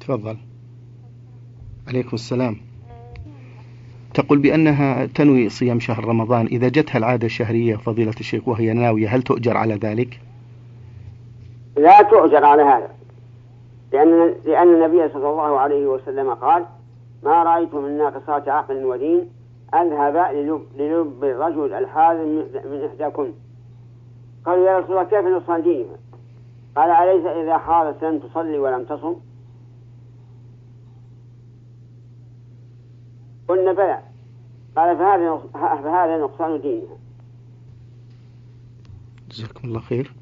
تفضل. عليكم السلام. تقول بأنها تنوي صيام شهر رمضان، إذا جتها العادة الشهرية فضيلة الشيخ وهي ناوية، هل تؤجر على ذلك؟ لا تؤجر على هذا، لأن النبي صلى الله عليه وسلم قال: ما رأيت من ناقصات عقل ودين أذهب للب الرجل الحازم من إحداكن. قالوا: يا رسول الله كيف نصل دينها؟ قال: أليس إذا حارت لم تصلي ولم تصم؟ قلنا: بلى. قال: فهذا نقصان دينها. جزاكم الله خير.